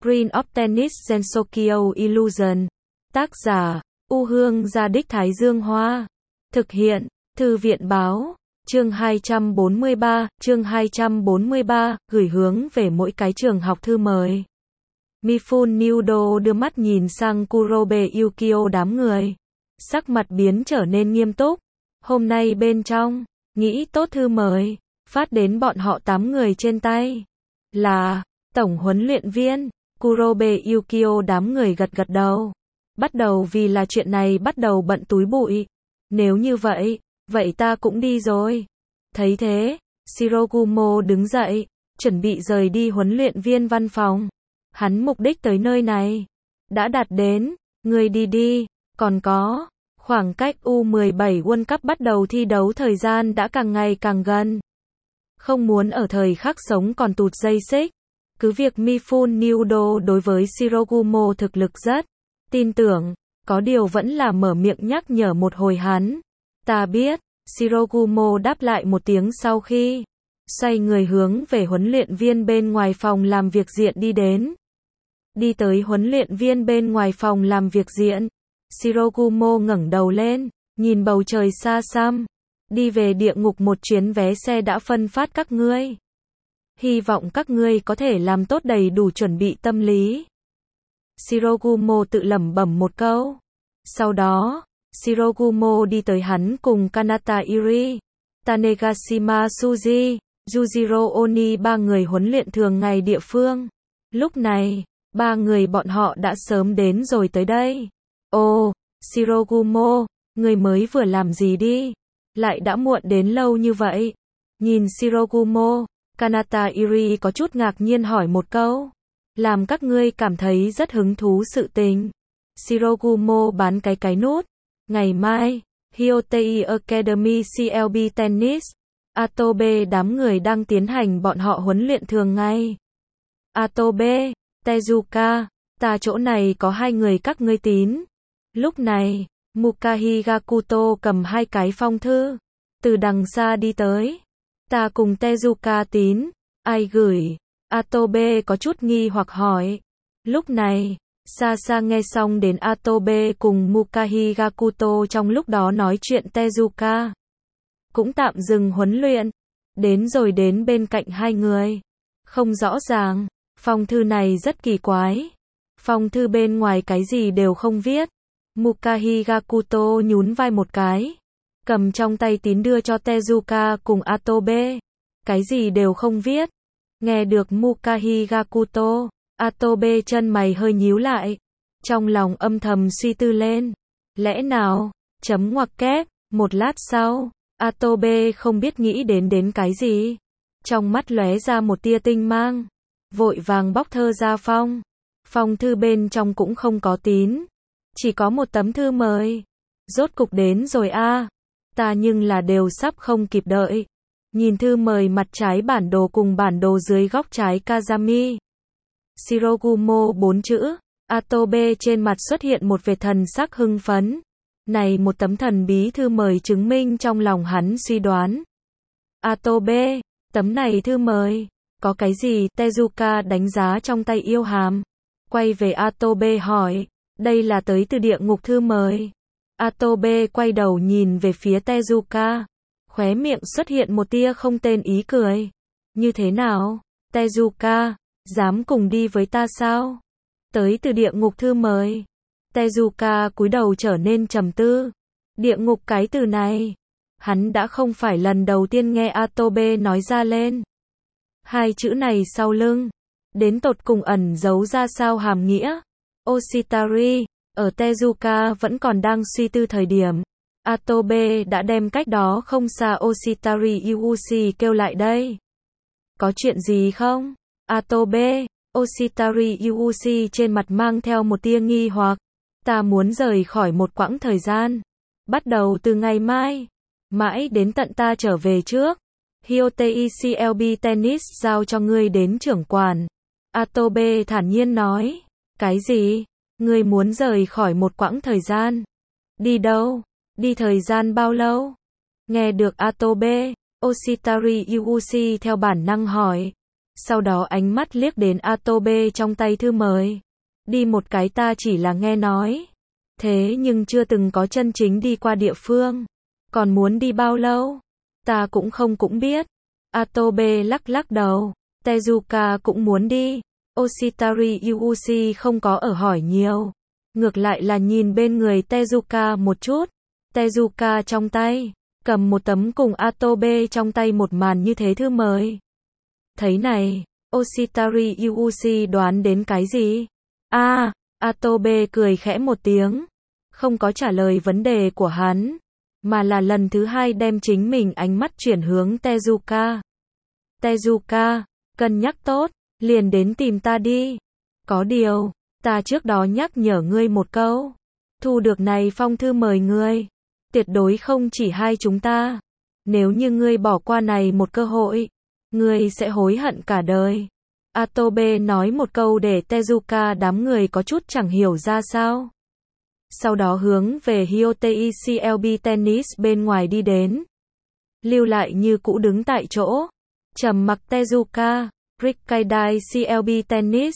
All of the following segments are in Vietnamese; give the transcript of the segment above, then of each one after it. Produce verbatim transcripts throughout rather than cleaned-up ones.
Green of Tennis Gensokyo Illusion. Tác giả, U Hương Gia Đích Thái Dương Hoa. Thực hiện, Thư viện Báo. Chương hai trăm bốn mươi ba, chương hai trăm bốn mươi ba, gửi hướng về mỗi cái trường học thư mời. Mifune Nudo đưa mắt nhìn sang Kurobe Yukio đám người. Sắc mặt biến trở nên nghiêm túc. Hôm nay bên trong, nghĩ tốt thư mời, phát đến bọn họ tám người trên tay. Là, tổng huấn luyện viên, Kurobe Yukio đám người gật gật đầu. Bắt đầu vì là chuyện này bắt đầu bận túi bụi. Nếu như vậy, vậy ta cũng đi rồi. Thấy thế, Shirogumo đứng dậy, chuẩn bị rời đi huấn luyện viên văn phòng. Hắn mục đích tới nơi này đã đạt đến, người đi đi, còn có, khoảng cách U mười bảy World Cup bắt đầu thi đấu thời gian đã càng ngày càng gần. Không muốn ở thời khắc sống còn tụt dây xích. Cứ việc Mifune Nudo đối với Shirogumo thực lực rất tin tưởng, có điều vẫn là mở miệng nhắc nhở một hồi hắn. Ta biết, Shirogumo đáp lại một tiếng sau khi xoay người hướng về huấn luyện viên bên ngoài phòng làm việc diện đi đến. Đi tới huấn luyện viên bên ngoài phòng làm việc diện, Shirogumo ngẩng đầu lên, nhìn bầu trời xa xăm. Đi về địa ngục một chuyến vé xe đã phân phát các ngươi. Hy vọng các ngươi có thể làm tốt đầy đủ chuẩn bị tâm lý. Shirogumo tự lẩm bẩm một câu. Sau đó, Shirogumo đi tới hắn cùng Kanata Iri, Tanegashima Suji, Yujiro Oni ba người huấn luyện thường ngày địa phương. Lúc này, ba người bọn họ đã sớm đến rồi tới đây. Ồ, Shirogumo, người mới vừa làm gì đi? Lại đã muộn đến lâu như vậy. Nhìn Shirogumo, Kanata Iri có chút ngạc nhiên hỏi một câu. Làm các ngươi cảm thấy rất hứng thú sự tình. Shirogumo bán cái cái nút. Ngày mai, Hyotei Academy xê lờ bê Tennis, Atobe đám người đang tiến hành bọn họ huấn luyện thường ngày. Atobe, Tezuka, ta chỗ này có hai người các ngươi tín. Lúc này, Mukahi Gakuto cầm hai cái phong thư, từ đằng xa đi tới. Ta cùng Tezuka tín, ai gửi? Atobe có chút nghi hoặc hỏi. Lúc này, xa xa nghe xong đến Atobe cùng Mukahi Gakuto trong lúc đó nói chuyện, Tezuka cũng tạm dừng huấn luyện, đến rồi đến bên cạnh hai người. Không rõ ràng, phong thư này rất kỳ quái. Phong thư bên ngoài cái gì đều không viết. Mukahi Gakuto nhún vai một cái, cầm trong tay tín đưa cho Tezuka cùng Atobe. Cái gì đều không viết. Nghe được Mukahi Gakuto, Atobe chân mày hơi nhíu lại, trong lòng âm thầm suy tư lên. Lẽ nào, chấm ngoặc kép, một lát sau, Atobe không biết nghĩ đến đến cái gì. Trong mắt lóe ra một tia tinh mang, vội vàng bóc thơ ra phong. Phong thư bên trong cũng không có tín, chỉ có một tấm thư mời. Rốt cục đến rồi a, à. Ta nhưng là đều sắp không kịp đợi. Nhìn thư mời mặt trái bản đồ cùng bản đồ dưới góc trái Kazami. Shirogumo bốn chữ, Atobe trên mặt xuất hiện một vệt thần sắc hưng phấn. Này một tấm thần bí thư mời chứng minh trong lòng hắn suy đoán. Atobe, tấm này thư mời, có cái gì? Tezuka đánh giá trong tay yêu hàm. Quay về Atobe hỏi, đây là tới từ địa ngục thư mời. Atobe quay đầu nhìn về phía Tezuka. Khóe miệng xuất hiện một tia không tên ý cười. Như thế nào? Tezuka, dám cùng đi với ta sao? Tới từ địa ngục thư mời. Tezuka cúi đầu trở nên trầm tư. Địa ngục cái từ này, hắn đã không phải lần đầu tiên nghe Atobe nói ra lên. Hai chữ này sau lưng, đến tột cùng ẩn giấu ra sao hàm nghĩa? Oshitari, ở Tezuka vẫn còn đang suy tư thời điểm, Atobe đã đem cách đó không xa Oshitari Yuushi kêu lại đây. Có chuyện gì không? Atobe, Oshitari Yuushi trên mặt mang theo một tia nghi hoặc. Ta muốn rời khỏi một quãng thời gian. Bắt đầu từ ngày mai. Mãi đến tận ta trở về trước. Hyotei xê lờ bê Tennis giao cho ngươi đến trưởng quản. Atobe thản nhiên nói. Cái gì? Ngươi muốn rời khỏi một quãng thời gian? Đi đâu? Đi thời gian bao lâu? Nghe được Atobe, Oshitari Yuushi theo bản năng hỏi. Sau đó ánh mắt liếc đến Atobe trong tay thư mời. Đi một cái ta chỉ là nghe nói. Thế nhưng chưa từng có chân chính đi qua địa phương. Còn muốn đi bao lâu? Ta cũng không cũng biết. Atobe lắc lắc đầu. Tezuka cũng muốn đi. Oshitari Yuuchi không có ở hỏi nhiều. Ngược lại là nhìn bên người Tezuka một chút. Tezuka trong tay, cầm một tấm cùng Atobe trong tay một màn như thế thư mời. Thấy này, Oshitari Yuuchi đoán đến cái gì? A, à, Atobe cười khẽ một tiếng. Không có trả lời vấn đề của hắn. Mà là lần thứ hai đem chính mình ánh mắt chuyển hướng Tezuka. Tezuka, cân nhắc tốt, liền đến tìm ta đi. Có điều, ta trước đó nhắc nhở ngươi một câu. Thu được này phong thư mời ngươi. Tuyệt đối không chỉ hai chúng ta. Nếu như ngươi bỏ qua này một cơ hội, ngươi sẽ hối hận cả đời. Atobe nói một câu để Tezuka đám người có chút chẳng hiểu ra sao. Sau đó hướng về Hyotei xê lờ bê Tennis bên ngoài đi đến. Lưu lại như cũ đứng tại chỗ. Trầm mặc Tezuka, Rikkaidai xê lờ bê Tennis.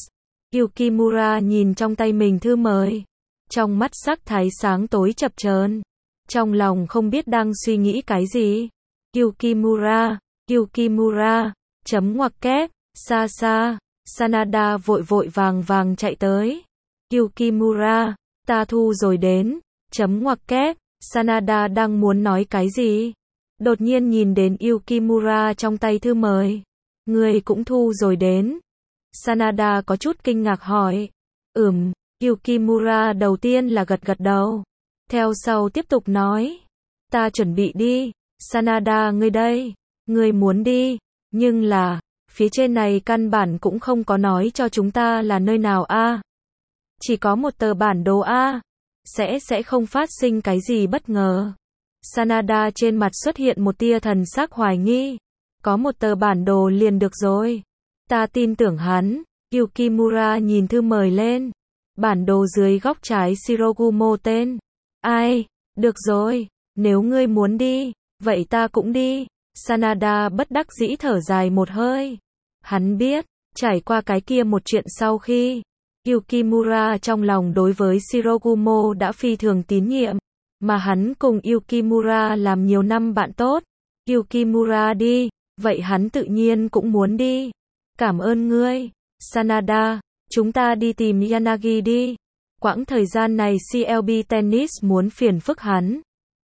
Yukimura nhìn trong tay mình thư mời. Trong mắt sắc thái sáng tối chập chờn. Trong lòng không biết đang suy nghĩ cái gì. Yukimura, Yukimura, chấm ngoặc kép, xa xa, Sanada vội vội vàng vàng chạy tới. Yukimura, ta thu rồi đến, chấm ngoặc kép, Sanada đang muốn nói cái gì? Đột nhiên nhìn đến Yukimura trong tay thư mời. Người cũng thu rồi đến. Sanada có chút kinh ngạc hỏi. Ừm, Yukimura đầu tiên là gật gật đầu. Theo sau tiếp tục nói. Ta chuẩn bị đi. Sanada ngươi đây. Ngươi muốn đi. Nhưng là, phía trên này căn bản cũng không có nói cho chúng ta là nơi nào a. Chỉ có một tờ bản đồ a. Sẽ sẽ không phát sinh cái gì bất ngờ. Sanada trên mặt xuất hiện một tia thần sắc hoài nghi. Có một tờ bản đồ liền được rồi. Ta tin tưởng hắn. Yukimura nhìn thư mời lên. Bản đồ dưới góc trái Shirogumo tên. Ai? Được rồi. Nếu ngươi muốn đi, vậy ta cũng đi. Sanada bất đắc dĩ thở dài một hơi. Hắn biết, trải qua cái kia một chuyện sau khi, Yukimura trong lòng đối với Shirogumo đã phi thường tín nhiệm. Mà hắn cùng Yukimura làm nhiều năm bạn tốt. Yukimura đi, vậy hắn tự nhiên cũng muốn đi. Cảm ơn ngươi, Sanada, chúng ta đi tìm Yanagi đi. Quãng thời gian này xê lờ bê Tennis muốn phiền phức hắn.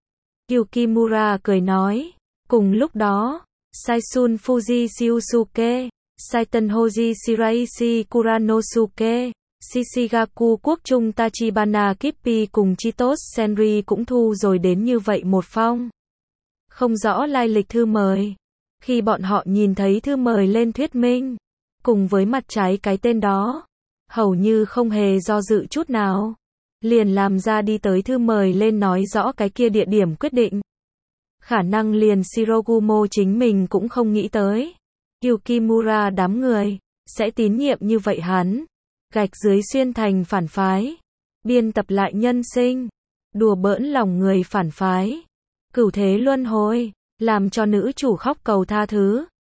Yukimura cười nói. Cùng lúc đó, Saisun Fuji Shiusuke, Saiten Hoji Shiraishi Kuranosuke, Shishigaku Quốc Trung Tachibana Kippi cùng Chitos Senri cũng thu rồi đến như vậy một phong. Không rõ lai lịch thư mời. Khi bọn họ nhìn thấy thư mời lên thuyết minh, cùng với mặt trái cái tên đó, hầu như không hề do dự chút nào. Liền làm ra đi tới thư mời lên nói rõ cái kia địa điểm quyết định. Khả năng liền Shirogumo chính mình cũng không nghĩ tới. Yukimura đám người, sẽ tín nhiệm như vậy hắn. Gạch dưới xuyên thành phản phái. Biên tập lại nhân sinh. Đùa bỡn lòng người phản phái. Cửu thế luân hồi. Làm cho nữ chủ khóc cầu tha thứ.